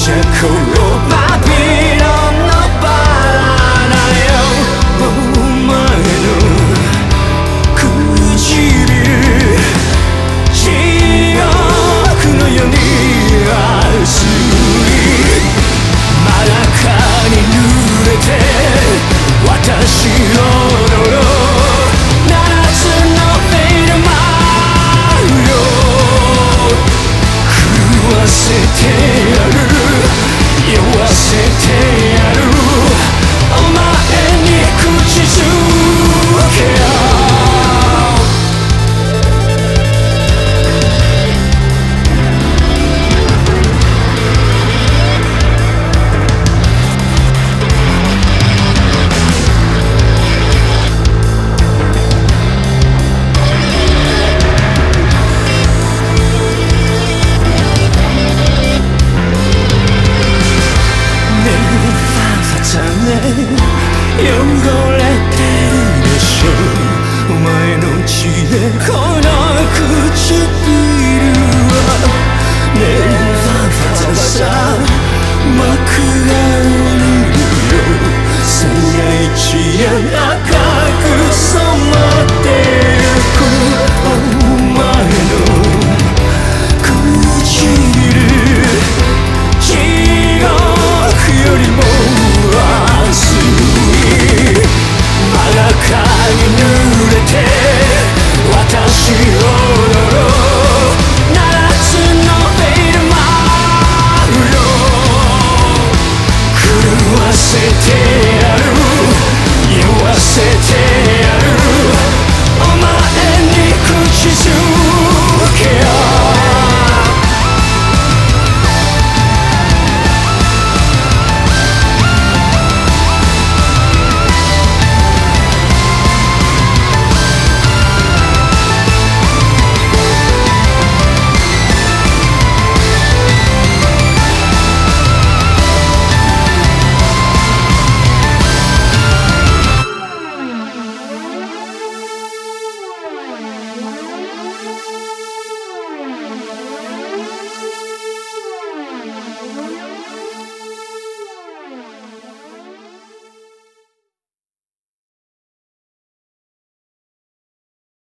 じゃこのバビロンのバラだよ。お前の唇地獄のように熱い真中に濡れて私の喉夏のフェイルマーよ狂わせてやる酔わせてやるお前に口づけよ汚れてるでしょお前の血でこの唇はねえファンファンさ幕が